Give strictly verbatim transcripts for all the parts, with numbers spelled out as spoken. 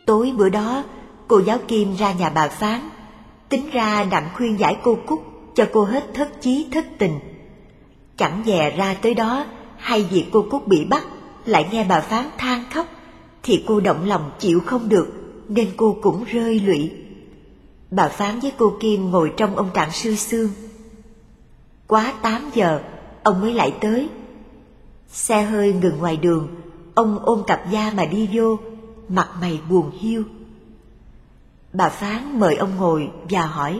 Tối bữa đó, cô giáo Kim ra nhà bà Phán, tính ra đặng khuyên giải cô Cúc cho cô hết thất chí thất tình. Chẳng dè ra tới đó, hay việc cô Cúc bị bắt, lại nghe bà Phán than khóc, thì cô động lòng chịu không được, nên cô cũng rơi lụy. Bà Phán với cô Kim ngồi trong ông Trạng Sư Xương. Quá tám giờ, ông mới lại tới. Xe hơi ngừng ngoài đường, ông ôm cặp da mà đi vô, mặt mày buồn hiu. Bà Phán mời ông ngồi và hỏi: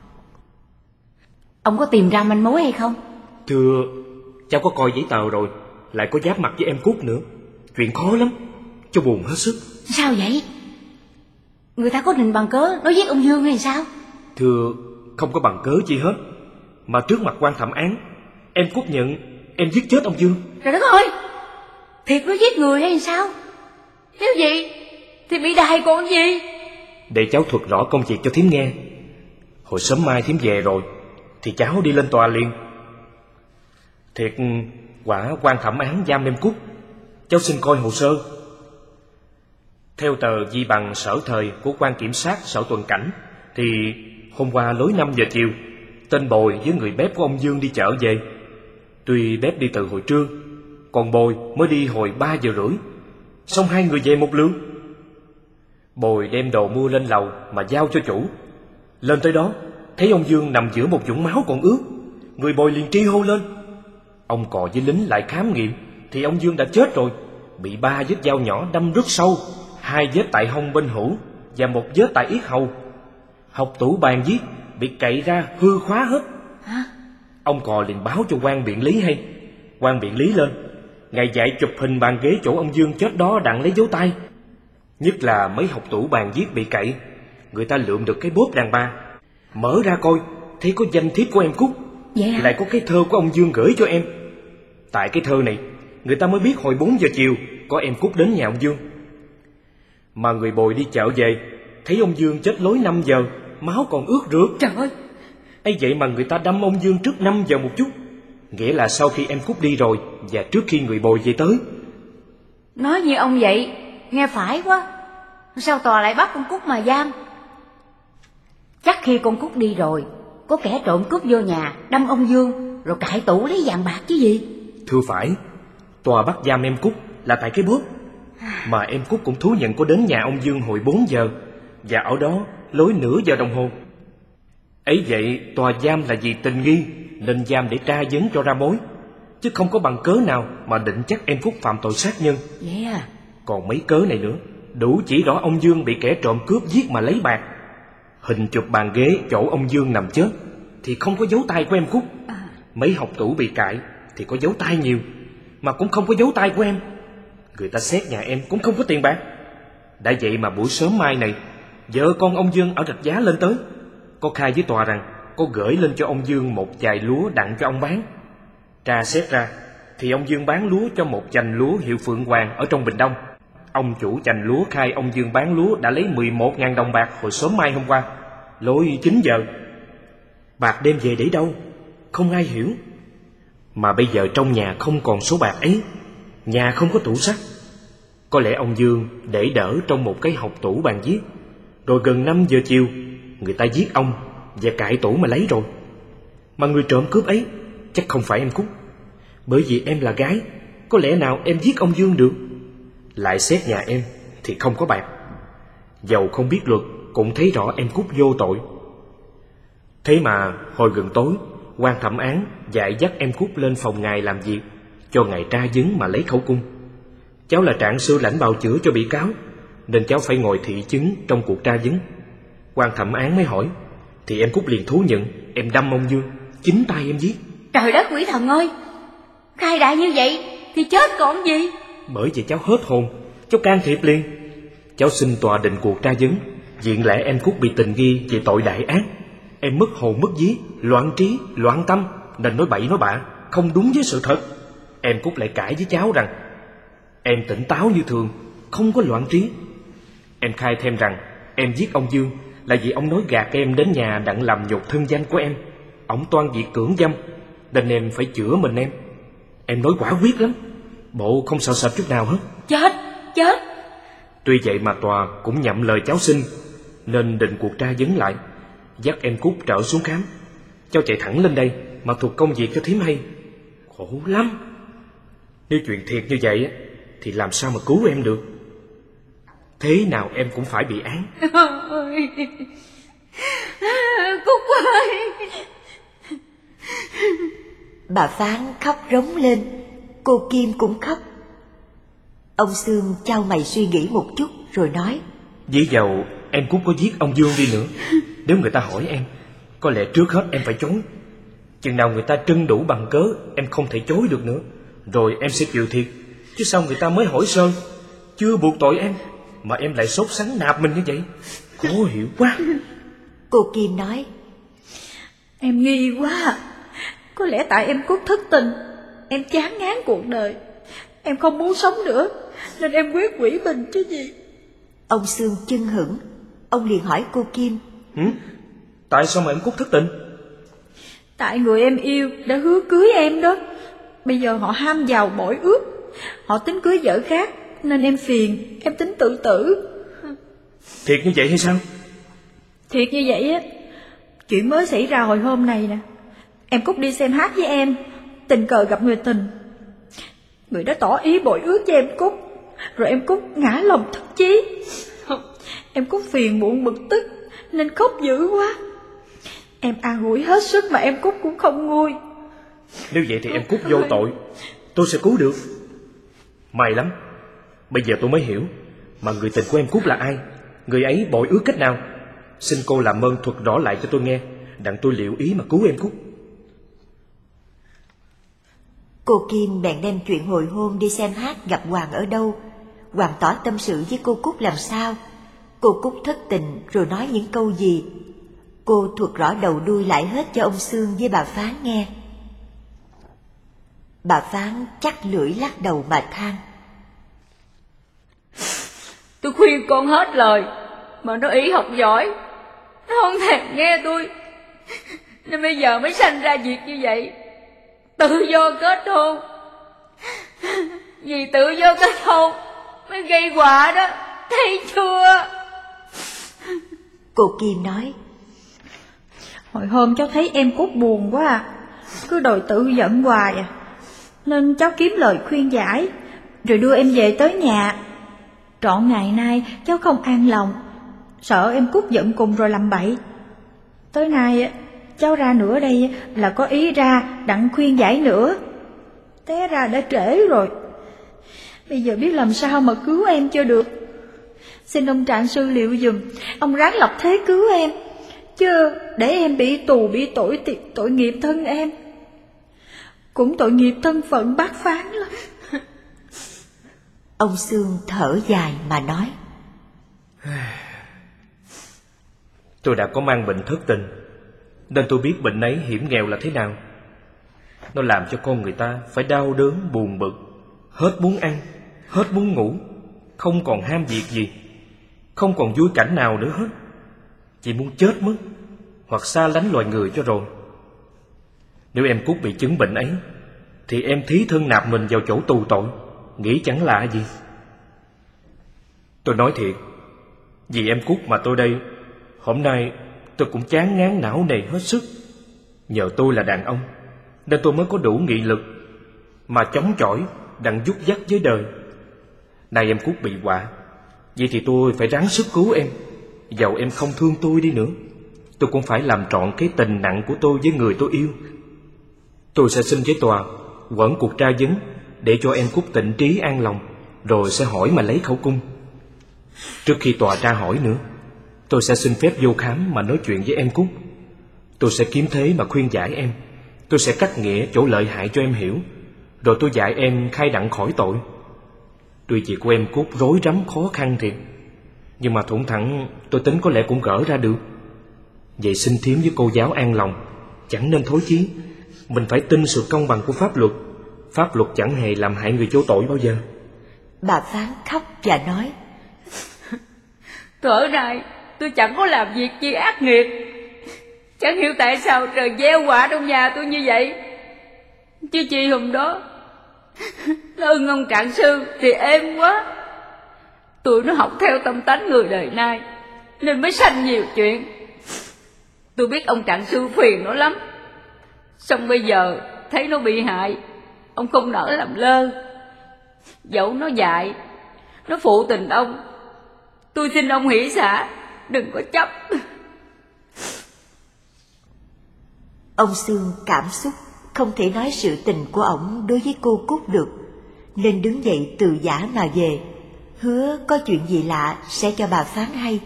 Ông có tìm ra manh mối hay không? Thưa, cháu có coi giấy tờ rồi, lại có giáp mặt với em Cúc nữa. Chuyện khó lắm, cháu buồn hết sức. Sao vậy? Người ta có định bằng cớ nói giết ông Dương hay sao? Thưa, không có bằng cớ chi hết. Mà trước mặt quan thẩm án, em Cúc nhận em giết chết ông Dương. Trời đất ơi, thiệt nó giết người hay sao? Nếu vậy thì bị đày còn gì? Để cháu thuật rõ công việc cho thím nghe. Hồi sớm mai thím về rồi thì cháu đi lên tòa liền. Thiệt quả quan thẩm án giam em Cúc. Cháu xin coi hồ sơ. Theo tờ di bằng sở thời của quan kiểm sát sở tuần cảnh thì hôm qua lối năm giờ chiều, tên Bồi với người bếp của ông Dương đi chợ về. Tuy bếp đi từ hồi trưa, còn Bồi mới đi hồi ba giờ rưỡi. Xong hai người về một lượt. Bồi đem đồ mua lên lầu mà giao cho chủ. Lên tới đó, thấy ông Dương nằm giữa một vũng máu còn ướt. Người Bồi liền tri hô lên. Ông Cò với lính lại khám nghiệm thì ông Dương đã chết rồi, bị ba vết dao nhỏ đâm rất sâu, hai vết tại hông bên hữu và một vết tại yết hầu. Học tủ bàn viết bị cậy ra hư khóa hết. Hả? Ông Cò liền báo cho quan biện lý hay. Quan biện lý lên, ngài dạy chụp hình bàn ghế chỗ ông Dương chết đó đặng lấy dấu tay. Nhất là mấy học tủ bàn viết bị cậy, người ta lượm được cái bóp đàn ba. Mở ra coi, thấy có danh thiếp của em Cúc. Vậy à? Lại có cái thơ của ông Dương gửi cho em. Tại cái thơ này, người ta mới biết hồi bốn giờ chiều có em Cúc đến nhà ông Dương. Mà người Bồi đi chợ về, thấy ông Dương chết lối năm giờ, máu còn ướt rượt. Trời ơi! Ấy vậy mà người ta đâm ông Dương trước năm giờ một chút, nghĩa là sau khi em Cúc đi rồi và trước khi người Bồi về tới. Nói như ông vậy, nghe phải quá. Sao tòa lại bắt con Cúc mà giam? Chắc khi con Cúc đi rồi, có kẻ trộm cướp vô nhà, đâm ông Dương, rồi cãi tủ lấy vàng bạc chứ gì. Thưa phải, tòa bắt giam em Cúc là tại cái bóp. Mà em Cúc cũng thú nhận có đến nhà ông Dương hồi bốn giờ, và ở đó lối nửa giờ đồng hồ. Ấy vậy tòa giam là vì tình nghi, nên giam để tra vấn cho ra mối, chứ không có bằng cớ nào mà định chắc em Cúc phạm tội sát nhân. Vậy à? Còn mấy cớ này nữa đủ chỉ rõ ông Dương bị kẻ trộm cướp giết mà lấy bạc. Hình chụp bàn ghế chỗ ông Dương nằm chết thì không có dấu tay của em Cúc. À. Mấy hộc tủ bị cại thì có dấu tay nhiều, mà cũng không có dấu tay của em. Người ta xét nhà em cũng không có tiền bạc. Đã vậy mà buổi sớm mai này, vợ con ông Dương ở Rạch Giá lên tới, có khai với tòa rằng có gửi lên cho ông Dương một chài lúa đặng cho ông bán. Tra xét ra thì ông Dương bán lúa cho một chành lúa hiệu Phượng Hoàng ở trong Bình Đông. Ông chủ chành lúa khai ông Dương bán lúa đã lấy mười một ngàn đồng bạc hồi sớm mai hôm qua, lối chín giờ. Bạc đem về để đâu không ai hiểu. Mà bây giờ trong nhà không còn số bạc ấy, nhà không có tủ sắt. Có lẽ ông Dương để đỡ trong một cái hộc tủ bàn viết, rồi gần năm giờ chiều người ta giết ông và cạy tủ mà lấy rồi. Mà người trộm cướp ấy chắc không phải em Cúc, bởi vì em là gái, có lẽ nào em giết ông Dương được. Lại xét nhà em thì không có bạc, dầu không biết luật cũng thấy rõ em Cúc vô tội. Thế mà hồi gần tối, quan thẩm án dạy dắt em Cúc lên phòng ngài làm việc, cho ngài tra vấn mà lấy khẩu cung. Cháu là trạng sư lãnh bào chữa cho bị cáo, nên cháu phải ngồi thị chứng trong cuộc tra vấn. Quan thẩm án mới hỏi thì em Cúc liền thú nhận em đâm ông Dương, chính tay em giết. Trời đất quỷ thần ơi! Khai đại như vậy thì chết còn gì. Bởi vậy cháu hết hồn, cháu can thiệp liền. Cháu xin tòa định cuộc tra vấn, diện lẽ em Cúc bị tình nghi về tội đại ác. Em mất hồn mất vía, loạn trí, loạn tâm, nên nói bậy nói bạ, không đúng với sự thật. Em Cúc lại cãi với cháu rằng em tỉnh táo như thường, không có loạn trí. Em khai thêm rằng em giết ông Dương là vì ông nói gạt em đến nhà đặng làm nhục thân danh của em. Ông toan việc cưỡng dâm, nên em phải chữa mình em. Em nói quả quyết lắm, bộ không sợ sệt chút nào hết. Chết, chết. Tuy vậy mà tòa cũng nhậm lời cháu xin, nên định cuộc tra vấn lại, dắt em Cúc trở xuống khám. Cháu chạy thẳng lên đây mà thuộc công việc cho thím hay. Khổ lắm. Nếu chuyện thiệt như vậy thì làm sao mà cứu em được. Thế nào em cũng phải bị án. Ôi, Cúc ơi. Bà Phán khóc rống lên, cô Kim cũng khóc. Ông Xương chau mày suy nghĩ một chút rồi nói: Dĩ dầu em Cúc có giết ông Dương đi nữa, nếu người ta hỏi em, có lẽ trước hết em phải chối. Chừng nào người ta trưng đủ bằng cớ, em không thể chối được nữa, rồi em sẽ chịu thiệt. Chứ sao người ta mới hỏi sơ, chưa buộc tội em, mà em lại sốt sắng nạp mình như vậy. Khó hiểu quá. Cô Kim nói: Em nghi quá. Có lẽ tại em Cúc thất tình, em chán ngán cuộc đời, em không muốn sống nữa, nên em quyết quỷ mình chứ gì. Ông Xương chưng hửng. Ông liền hỏi cô Kim: ừ? Tại sao mà em Cúc thất tình? Tại người em yêu đã hứa cưới em đó. Bây giờ họ ham giàu bội ước, họ tính cưới vợ khác, nên em phiền, em tính tự tử. Thiệt như vậy hay sao? Thiệt như vậy á. Chuyện mới xảy ra hồi hôm này nè. Em Cúc đi xem hát với em, tình cờ gặp người tình. Người đó tỏ ý bội ước với em Cúc, rồi em Cúc ngã lòng thất chí. Em Cúc phiền muộn bực tức nên khóc dữ quá. Em an ủi hết sức mà em Cúc cũng không nguôi. Nếu vậy thì em Cúc vô tội, tôi sẽ cứu được. May lắm, bây giờ tôi mới hiểu mà người tình của em Cúc là ai, người ấy bội ước cách nào. Xin cô làm ơn thuật rõ lại cho tôi nghe, đặng tôi liệu ý mà cứu em Cúc. Cô Kim bèn đem chuyện hồi hôn đi xem hát gặp Hoàng ở đâu. Hoàng tỏ tâm sự với cô Cúc làm sao. Cô Cúc thất tình rồi nói những câu gì. Cô thuật rõ đầu đuôi lại hết cho ông Xương với bà Phán nghe. Bà Phán chắc lưỡi lắc đầu mà than: Tôi khuyên con hết lời, mà nó ý học giỏi, nó không thèm nghe tôi, nên bây giờ mới sanh ra việc như vậy. Tự do kết hôn, vì tự do kết hôn mới gây họa đó, thấy chưa? Cô Kim nói: Hồi hôm cháu thấy em Cúc buồn quá à, cứ đòi tự giận hoài à, nên cháu kiếm lời khuyên giải, rồi đưa em về tới nhà. Trọn ngày nay cháu không an lòng, sợ em Cúc giận cùng rồi làm bậy. Tới nay cháu ra nữa đây là có ý ra đặng khuyên giải nữa. Té ra đã trễ rồi. Bây giờ biết làm sao mà cứu em cho được. Xin ông trạng sư liệu dùm, ông ráng lọc thế cứu em, chứ để em bị tù bị tội thì tội nghiệp thân em, cũng tội nghiệp thân phận bác Phán lắm. Ông Xương thở dài mà nói: Tôi đã có mang bệnh thất tình, nên tôi biết bệnh ấy hiểm nghèo là thế nào. Nó làm cho con người ta phải đau đớn buồn bực, hết muốn ăn, hết muốn ngủ, không còn ham việc gì, không còn vui cảnh nào nữa hết, chỉ muốn chết mất hoặc xa lánh loài người cho rồi. Nếu em Cúc bị chứng bệnh ấy, thì em thí thân nạp mình vào chỗ tù tội, nghĩ chẳng lạ gì. Tôi nói thiệt, vì em Cúc mà tôi đây, hôm nay tôi cũng chán ngán não nề hết sức. Nhờ tôi là đàn ông, nên tôi mới có đủ nghị lực mà chống chọi đặng dút dắt với đời. Nay em Cúc bị họa, vậy thì tôi phải ráng sức cứu em. Dầu em không thương tôi đi nữa, tôi cũng phải làm trọn cái tình nặng của tôi với người tôi yêu. Tôi sẽ xin với tòa quẩn cuộc tra vấn, để cho em Cúc tịnh trí an lòng, rồi sẽ hỏi mà lấy khẩu cung. Trước khi tòa tra hỏi nữa, tôi sẽ xin phép vô khám mà nói chuyện với em Cúc. Tôi sẽ kiếm thế mà khuyên giải em. Tôi sẽ cắt nghĩa chỗ lợi hại cho em hiểu, rồi tôi dạy em khai đặng khỏi tội. Tuy việc của em Cúc rối rắm khó khăn thiệt, nhưng mà thủng thẳng tôi tính có lẽ cũng gỡ ra được. Vậy xin thím với cô giáo an lòng, chẳng nên thối chí. Mình phải tin sự công bằng của pháp luật. Pháp luật chẳng hề làm hại người vô tội bao giờ. Bà Phán khóc và nói: Thở này tôi chẳng có làm việc gì ác nghiệt, chẳng hiểu tại sao trời gieo họa trong nhà tôi như vậy. Chứ chi hôm đó nó ưng ông trạng sư thì êm quá, Tụi nó học theo tâm tánh người đời nay nên mới sanh nhiều chuyện. Tôi biết ông Trạng Sư phiền nó lắm, xong bây giờ thấy nó bị hại, ông không nỡ làm lơ. Dẫu nó dại, nó phụ tình ông, tôi xin ông hỷ xả, đừng có chấp. Ông Sương cảm xúc không thể nói sự tình của ổng đối với cô Cúc được, nên đứng dậy từ giã mà về, hứa có chuyện gì lạ sẽ cho bà phán hay.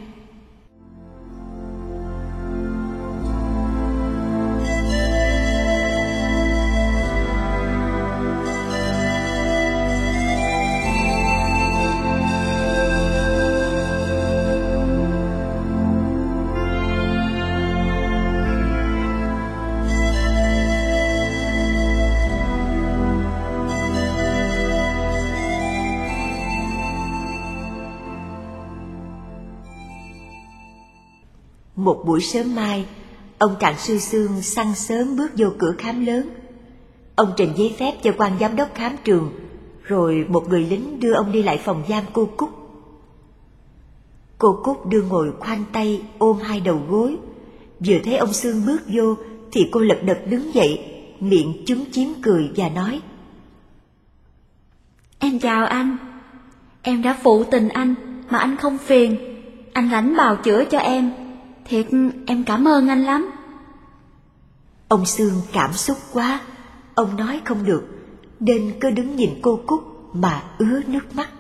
Một buổi sớm mai, ông Trạng Sư Sương sáng sớm bước vô cửa khám lớn. Ông trình giấy phép cho quan giám đốc khám trường, rồi một người lính đưa ông đi lại phòng giam cô Cúc. Cô Cúc đưa ngồi khoanh tay ôm hai đầu gối. Vừa thấy ông Sương bước vô thì cô lật đật đứng dậy, miệng chúm chím cười và nói: Em chào anh. Em đã phụ tình anh mà anh không phiền. Anh rảnh bào chữa cho em. Thiệt em cảm ơn anh lắm. Ông Sương cảm xúc quá, ông nói không được, nên cứ đứng nhìn cô Cúc mà ứa nước mắt.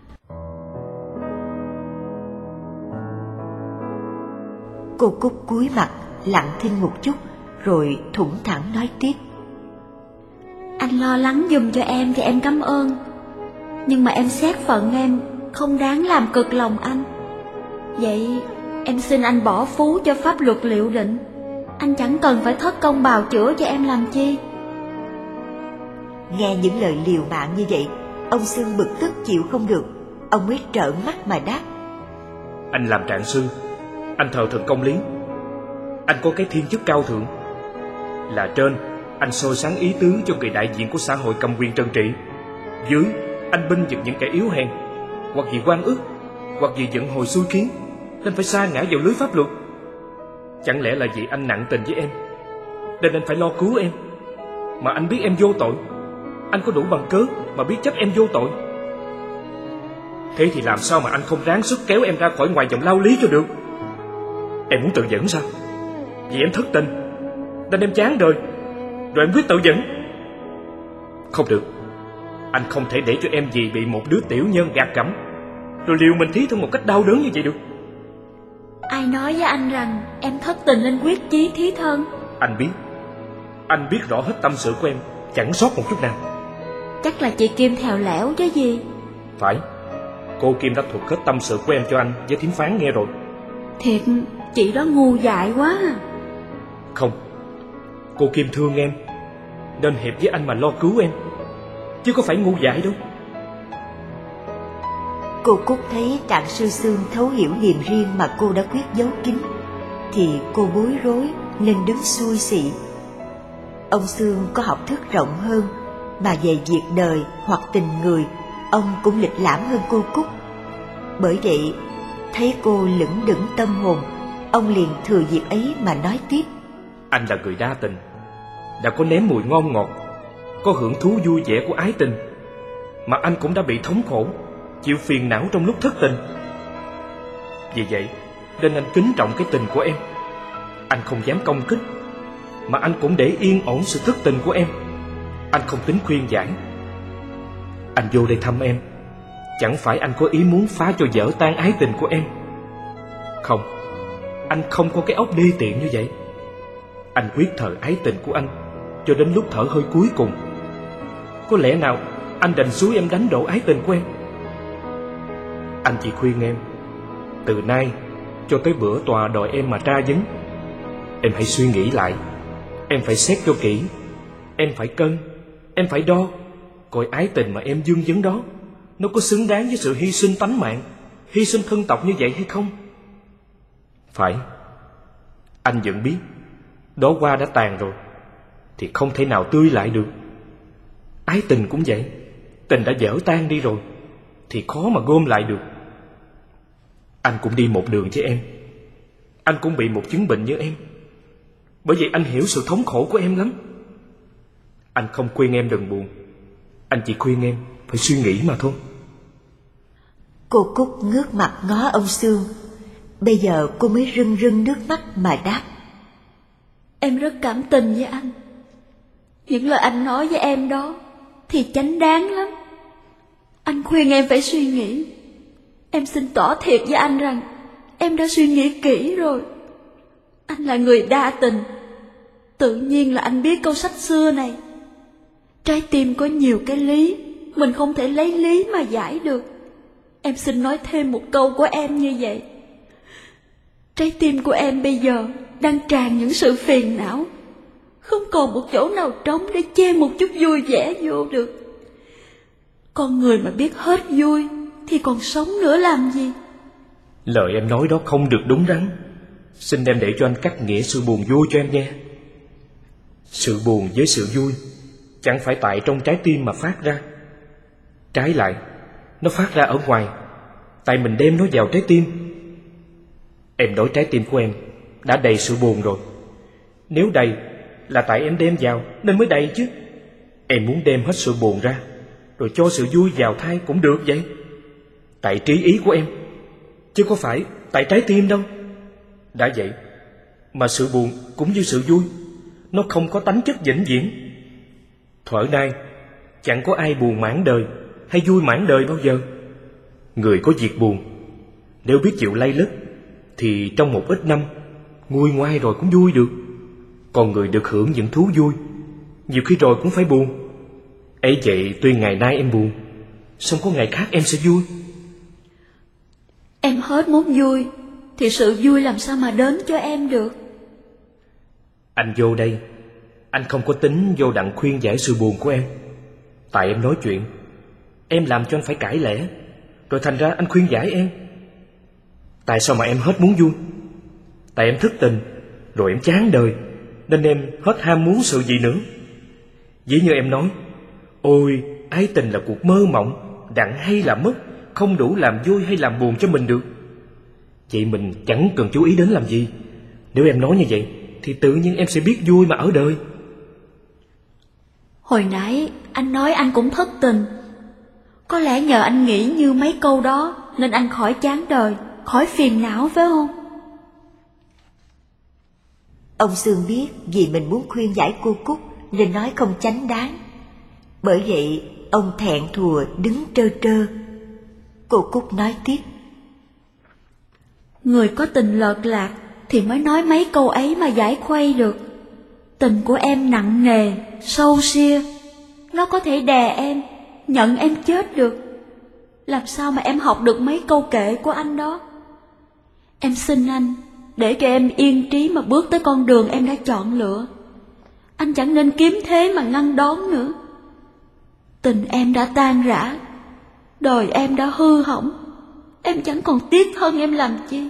Cô Cúc cúi mặt lặng thinh một chút, rồi thủng thẳng nói tiếp: Anh lo lắng giùm cho em thì em cảm ơn, nhưng mà em xét phận em không đáng làm cực lòng anh. Vậy em xin anh bỏ phú cho pháp luật liệu định. Anh chẳng cần phải thất công bào chữa cho em làm chi. Nghe những lời liều mạng như vậy, ông Sương bực tức chịu không được. Ông mới trợn mắt mà đáp: Anh làm trạng sư, anh thờ thần công lý, anh có cái thiên chức cao thượng. Là trên, anh soi sáng ý tứ cho người đại diện của xã hội cầm quyền trần trị. Dưới, anh binh vực những kẻ yếu hèn, hoặc vì oan ức, hoặc vì giận hồi xui khiến, nên phải sa ngã vào lưới pháp luật. Chẳng lẽ là vì anh nặng tình với em nên anh phải lo cứu em? Mà anh biết em vô tội, anh có đủ bằng cớ mà biết chấp em vô tội. Thế thì làm sao mà anh không ráng sức kéo em ra khỏi ngoài vòng lao lý cho được? Em muốn tự dẫn sao? Vì em thất tình nên em chán đời, rồi em quyết tự dẫn. Không được, anh không thể để cho em gì bị một đứa tiểu nhân gạt gẫm rồi liều mình thí thân một cách đau đớn như vậy được. Ai nói với anh rằng em thất tình nên quyết chí thí thân? Anh biết, anh biết rõ hết tâm sự của em, chẳng sót một chút nào. Chắc là chị Kim thèo lẻo chứ gì. Phải, cô Kim đã thuật hết tâm sự của em cho anh với thím Phán nghe rồi. Thiệt, chị đó ngu dại quá à. Không, cô Kim thương em nên hiệp với anh mà lo cứu em, chứ có phải ngu dại đâu. Cô Cúc thấy Trạng Sư Sương thấu hiểu hiềm riêng mà cô đã quyết giấu kín, thì cô bối rối nên đứng xuôi xị. Ông Sương có học thức rộng hơn, mà về việc đời hoặc tình người, ông cũng lịch lãm hơn cô Cúc. Bởi vậy, thấy cô lững đững tâm hồn, ông liền thừa dịp ấy mà nói tiếp: Anh là người đa tình, đã có nếm mùi ngon ngọt, có hưởng thú vui vẻ của ái tình, mà anh cũng đã bị thống khổ, chịu phiền não trong lúc thất tình. Vì vậy nên anh kính trọng cái tình của em. Anh không dám công kích, mà anh cũng để yên ổn sự thất tình của em. Anh không tính khuyên giải. Anh vô đây thăm em, chẳng phải anh có ý muốn phá cho vỡ tan ái tình của em. Không, anh không có cái óc đê tiện như vậy. Anh quyết thờ ái tình của anh cho đến lúc thở hơi cuối cùng. Có lẽ nào anh đành xúi em đánh đổ ái tình của em? Anh chỉ khuyên em, từ nay cho tới bữa tòa đòi em mà tra vấn, em hãy suy nghĩ lại. Em phải xét cho kỹ, em phải cân, em phải đo, coi ái tình mà em dương vấn đó, nó có xứng đáng với sự hy sinh tánh mạng, hy sinh thân tộc như vậy hay không? Phải, anh vẫn biết, đó qua đã tàn rồi, thì không thể nào tươi lại được. Ái tình cũng vậy, tình đã dở tan đi rồi, thì khó mà gom lại được. Anh cũng đi một đường với em. Anh cũng bị một chứng bệnh như em. Bởi vậy anh hiểu sự thống khổ của em lắm. Anh không khuyên em đừng buồn, anh chỉ khuyên em phải suy nghĩ mà thôi. Cô Cúc ngước mặt ngó ông Sương. Bây giờ cô mới rưng rưng nước mắt mà đáp: Em rất cảm tình với anh. Những lời anh nói với em đó thì chánh đáng lắm. Anh khuyên em phải suy nghĩ. Em xin tỏ thiệt với anh rằng em đã suy nghĩ kỹ rồi. Anh là người đa tình. Tự nhiên là anh biết câu sách xưa này: trái tim có nhiều cái lý, mình không thể lấy lý mà giải được. Em xin nói thêm một câu của em như vậy. Trái tim của em bây giờ đang tràn những sự phiền não, không còn một chỗ nào trống để che một chút vui vẻ vô được. Con người mà biết hết vui thì còn sống nữa làm gì? Lời em nói đó không được đúng đắn. Xin em để cho anh cắt nghĩa sự buồn vui cho em nghe. Sự buồn với sự vui chẳng phải tại trong trái tim mà phát ra. Trái lại, nó phát ra ở ngoài, tại mình đem nó vào trái tim. Em nói trái tim của em đã đầy sự buồn rồi. Nếu đầy là tại em đem vào nên mới đầy chứ. Em muốn đem hết sự buồn ra rồi cho sự vui vào thay cũng được vậy. Tại trí ý của em, chứ có phải tại trái tim đâu. Đã vậy mà sự buồn cũng như sự vui, nó không có tánh chất vĩnh viễn. Thuở nay chẳng có ai buồn mãn đời hay vui mãn đời bao giờ. Người có việc buồn, nếu biết chịu lay lất thì trong một ít năm nguôi ngoai rồi cũng vui được. Còn người được hưởng những thú vui, nhiều khi rồi cũng phải buồn. Ấy vậy tuy ngày nay em buồn, song có ngày khác em sẽ vui. Em hết muốn vui thì sự vui làm sao mà đến cho em được? Anh vô đây, anh không có tính vô đặng khuyên giải sự buồn của em. Tại em nói chuyện, em làm cho anh phải cãi lẽ, rồi thành ra anh khuyên giải em. Tại sao mà em hết muốn vui? Tại em thức tình, rồi em chán đời, nên em hết ham muốn sự gì nữa. Dĩ như em nói: ôi, ái tình là cuộc mơ mộng, đặng hay là mất, không đủ làm vui hay làm buồn cho mình được. Vậy mình chẳng cần chú ý đến làm gì. Nếu em nói như vậy thì tự nhiên em sẽ biết vui mà ở đời. Hồi nãy anh nói anh cũng thất tình. Có lẽ nhờ anh nghĩ như mấy câu đó nên anh khỏi chán đời, khỏi phiền não phải không? Ông Sương biết vì mình muốn khuyên giải cô Cúc nên nói không chánh đáng. Bởi vậy ông thẹn thùa đứng trơ trơ. Cô Cúc nói tiếp: Người có tình lợt lạc thì mới nói mấy câu ấy mà giải khuây được. Tình của em nặng nề, sâu xia, nó có thể đè em, nhận em chết được. Làm sao mà em học được mấy câu kệ của anh đó? Em xin anh để cho em yên trí mà bước tới con đường em đã chọn lựa. Anh chẳng nên kiếm thế mà ngăn đón nữa. Tình em đã tan rã, đời em đã hư hỏng, em chẳng còn tiếc thân em làm chi.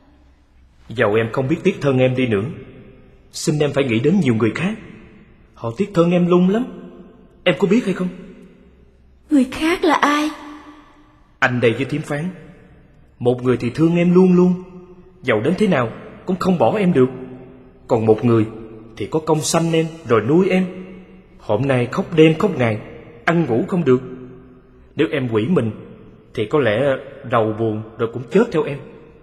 Dầu em không biết tiếc thân em đi nữa, xin em phải nghĩ đến nhiều người khác. Họ tiếc thân em lung lắm. Em có biết hay không? Người khác là ai? Anh đây với thím Phán. Một người thì thương em luôn luôn, dầu đến thế nào cũng không bỏ em được. Còn một người thì có công sanh em rồi nuôi em. Hôm nay khóc đêm khóc ngày, ăn ngủ không được. Nếu em quỷ mình thì có lẽ đầu buồn rồi cũng chết theo em.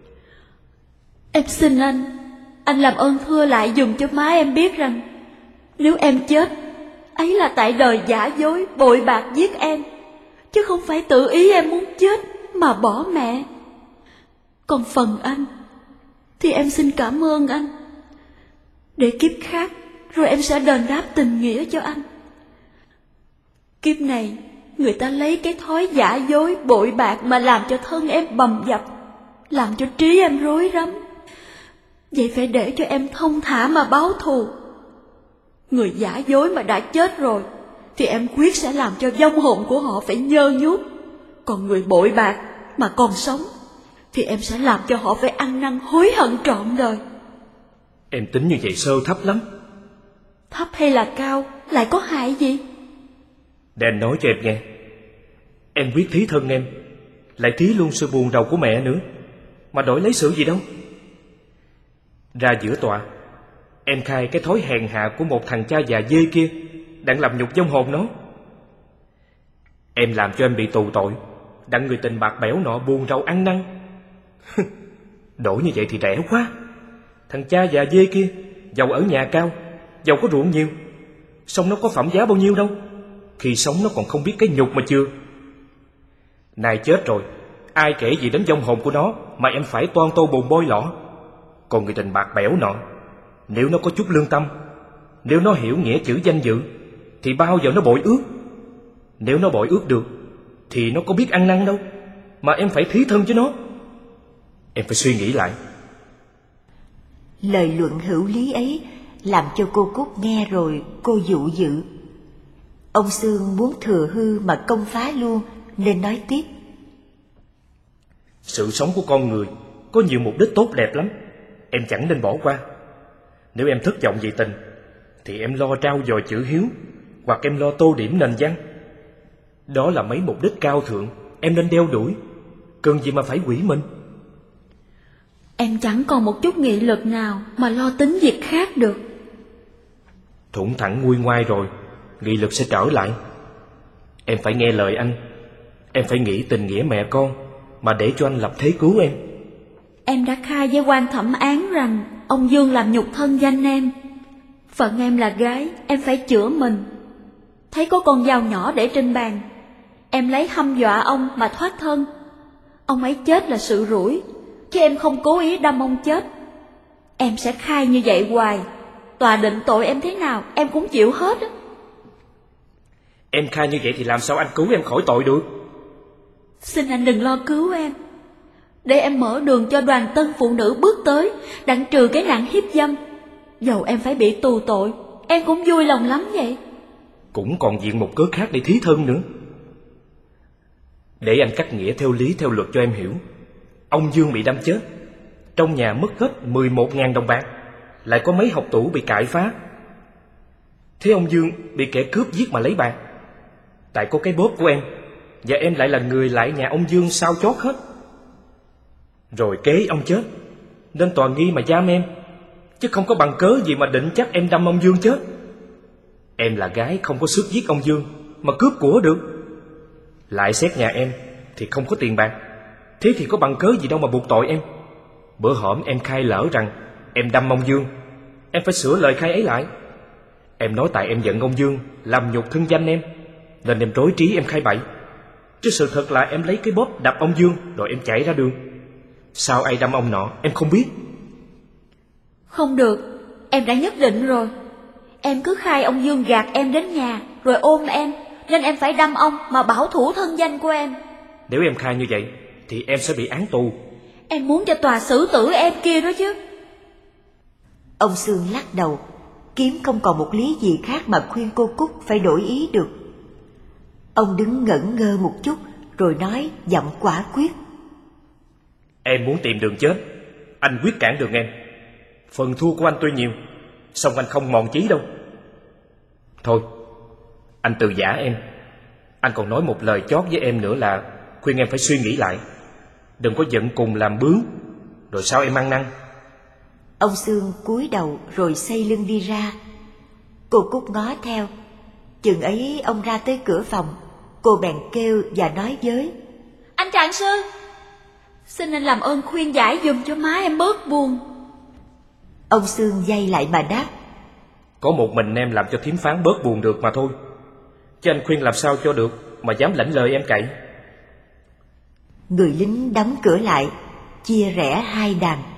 Em xin anh, anh làm ơn thưa lại dùm cho má em biết rằng nếu em chết, ấy là tại đời giả dối bội bạc giết em, chứ không phải tự ý em muốn chết mà bỏ mẹ. Còn phần anh thì em xin cảm ơn anh. Để kiếp khác rồi em sẽ đền đáp tình nghĩa cho anh. Kiếp này người ta lấy cái thói giả dối bội bạc mà làm cho thân em bầm dập, làm cho trí em rối rắm. Vậy phải để cho em thông thả mà báo thù. Người giả dối mà đã chết rồi thì em quyết sẽ làm cho vong hồn của họ phải nhơ nhuốc. Còn người bội bạc mà còn sống thì em sẽ làm cho họ phải ăn năn hối hận trọn đời. Em tính như vậy sơ thấp lắm. Thấp hay là cao lại có hại gì? Để anh nói cho em nghe. Em quyết thí thân em, lại thí luôn sự buồn rầu của mẹ nữa. mà đổi lấy sự gì đâu. Ra giữa tòa, em khai cái thói hèn hạ của một thằng cha già dê kia đang làm nhục vong hồn nó. Em làm cho em bị tù tội, đặng người tình bạc bẽo nọ buồn rầu ăn năn. Đổi như vậy thì rẻ quá. Thằng cha già dê kia giàu ở nhà cao, giàu có ruộng nhiều, xong nó có phẩm giá bao nhiêu đâu. Khi sống nó còn không biết cái nhục mà chưa. Này chết rồi, ai kể gì đến vong hồn của nó mà em phải toan tô bồn bôi lỏ. Còn người tình bạc bẽo nọ, nếu nó có chút lương tâm, nếu nó hiểu nghĩa chữ danh dự, thì bao giờ nó bội ước. Nếu nó bội ước được, thì nó có biết ăn năn đâu, mà em phải thí thân cho nó. Em phải suy nghĩ lại. Lời luận hữu lý ấy làm cho cô Cúc nghe rồi cô dụ dự. Ông Xương muốn thừa hư mà công phá luôn, nên nói tiếp. Sự sống của con người có nhiều mục đích tốt đẹp lắm, em chẳng nên bỏ qua. Nếu em thất vọng vì tình, thì em lo trao dồi chữ hiếu, hoặc em lo tô điểm nền văn. Đó là mấy mục đích cao thượng, em nên đeo đuổi. Cần gì mà phải hủy mình. Em chẳng còn một chút nghị lực nào mà lo tính việc khác được. Thủng thẳng nguôi ngoai rồi, nghị lực sẽ trở lại. Em phải nghe lời anh. Em phải nghĩ tình nghĩa mẹ con, mà để cho anh lập thế cứu em. Em đã khai với quan thẩm án rằng ông Dương làm nhục thân danh em. Phận em là gái, em phải chữa mình. Thấy có con dao nhỏ để trên bàn, em lấy hăm dọa ông mà thoát thân. Ông ấy chết là sự rủi, chứ em không cố ý đâm ông chết. Em sẽ khai như vậy hoài, tòa định tội em thế nào em cũng chịu hết á. Em khai như vậy thì làm sao anh cứu em khỏi tội được? Xin anh đừng lo cứu em, để em mở đường cho đoàn tân phụ nữ bước tới, đặng trừ cái nạn hiếp dâm. Dầu em phải bị tù tội, em cũng vui lòng lắm vậy. Cũng còn diện một cớ khác để thí thân nữa. Để anh cắt nghĩa theo lý theo luật cho em hiểu. Ông Dương bị đâm chết, trong nhà mất hết mười một nghìn đồng bạc, lại có mấy học tủ bị cại phá. Thế ông Dương bị kẻ cướp giết mà lấy bạc. Tại có cái bóp của em, và em lại là người lại nhà ông Dương sao chót hết. Rồi kế ông chết, nên tòa nghi mà giam em, chứ không có bằng cớ gì mà định chắc em đâm ông Dương chết. Em là gái không có sức giết ông Dương mà cướp của được. Lại xét nhà em thì không có tiền bạc, thế thì có bằng cớ gì đâu mà buộc tội em. Bữa hổm em khai lỡ rằng em đâm ông Dương, em phải sửa lời khai ấy lại. Em nói tại em giận ông Dương làm nhục thân danh em, nên em rối trí em khai bậy. Chứ sự thật là em lấy cái bóp đập ông Dương rồi em chạy ra đường. Sao ai đâm ông nọ em không biết. Không được, em đã nhất định rồi. Em cứ khai ông Dương gạt em đến nhà rồi ôm em, nên em phải đâm ông mà bảo thủ thân danh của em. Nếu em khai như vậy thì em sẽ bị án tù. Em muốn cho tòa xử tử em kia đó chứ. Ông Xương lắc đầu, kiếm không còn một lý gì khác mà khuyên cô Cúc phải đổi ý được. Ông đứng ngẩn ngơ một chút rồi nói giọng quả quyết. Em muốn tìm đường chết, anh quyết cản đường em. Phần thua của anh tuy nhiều, song anh không mòn chí đâu. Thôi, anh từ giã em. Anh còn nói một lời chót với em nữa là khuyên em phải suy nghĩ lại. Đừng có giận cùng làm bướm, rồi sao em ăn năn. Ông Xương cúi đầu rồi xoay lưng đi ra. Cô Cúc ngó theo. Chừng ấy ông ra tới cửa phòng, cô bèn kêu và nói với. Anh Trạng Sư, xin anh làm ơn khuyên giải giùm cho má em bớt buồn. Ông Xương dây lại mà đáp. Có một mình em làm cho thím phán bớt buồn được mà thôi, chứ anh khuyên làm sao cho được mà dám lãnh lời em cậy. Người lính đóng cửa lại, chia rẽ hai đàn.